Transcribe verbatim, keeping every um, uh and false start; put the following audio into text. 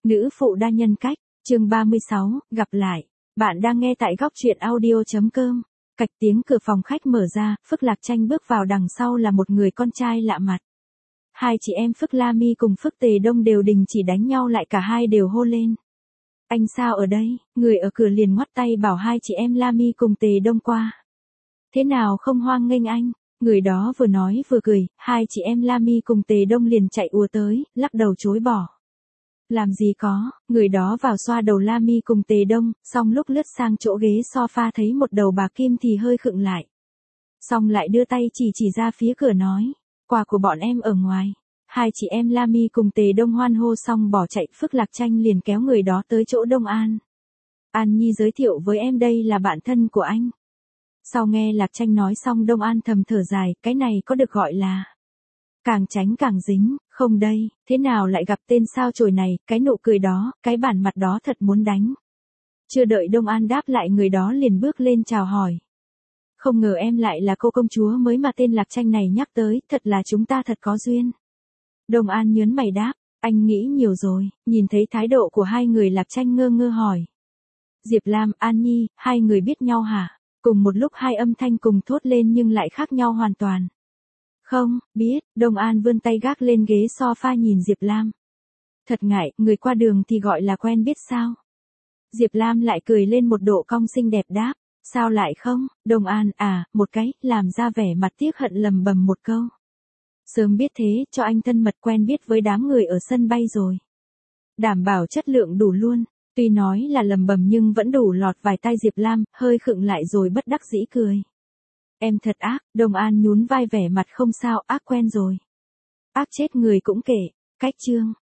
Nữ phụ đa nhân cách, chương ba mươi sáu, gặp lại. Bạn đang nghe tại góc truyện audio.com. Cạch tiếng cửa phòng khách mở ra, Phước Lạc Tranh bước vào, đằng sau là một người con trai lạ mặt. Hai chị em Phước La Mi cùng Phước Tề Đông đều đình chỉ đánh nhau lại, cả hai đều hô lên. Anh sao ở đây? Người ở cửa liền ngoắt tay bảo hai chị em La Mi cùng Tề Đông qua. Thế nào không hoan nghênh anh? Người đó vừa nói vừa cười, hai chị em La Mi cùng Tề Đông liền chạy ùa tới, lắc đầu chối bỏ. Làm gì có, người đó vào xoa đầu La Mi cùng Tề Đông, xong lúc lướt sang chỗ ghế sofa thấy một đầu bà Kim thì hơi khựng lại. Xong lại đưa tay chỉ chỉ ra phía cửa nói, quà của bọn em ở ngoài. Hai chị em La Mi cùng Tề Đông hoan hô xong bỏ chạy, Phước Lạc Tranh liền kéo người đó tới chỗ Đông An. An Nhi giới thiệu với em đây là bạn thân của anh. Sau nghe Lạc Tranh nói xong, Đông An thầm thở dài, cái này có được gọi là càng tránh càng dính, không đây, thế nào lại gặp tên sao chổi này, cái nụ cười đó, cái bản mặt đó thật muốn đánh. Chưa đợi Đông An đáp lại, người đó liền bước lên chào hỏi. Không ngờ em lại là cô công chúa mới mà tên Lạc Tranh này nhắc tới, thật là chúng ta thật có duyên. Đông An nhớn mày đáp, anh nghĩ nhiều rồi. Nhìn thấy thái độ của hai người, Lạc Tranh ngơ ngơ hỏi. Diệp Lam, An Nhi, hai người biết nhau hả? Cùng một lúc hai âm thanh cùng thốt lên nhưng lại khác nhau hoàn toàn. Không, biết. Đông An vươn tay gác lên ghế sofa nhìn Diệp Lam. Thật ngại, người qua đường thì gọi là quen biết sao? Diệp Lam lại cười lên một độ cong xinh đẹp đáp. Sao lại không? Đông An, à, một cái, làm ra vẻ mặt tiếc hận lầm bầm một câu. Sớm biết thế, cho anh thân mật quen biết với đám người ở sân bay rồi. Đảm bảo chất lượng đủ luôn. Tuy nói là lầm bầm nhưng vẫn đủ lọt vài tai Diệp Lam, hơi khựng lại rồi bất đắc dĩ cười. Em thật ác. Đông An nhún vai vẻ mặt không sao, ác quen rồi. Ác chết người cũng kể. Cách chương.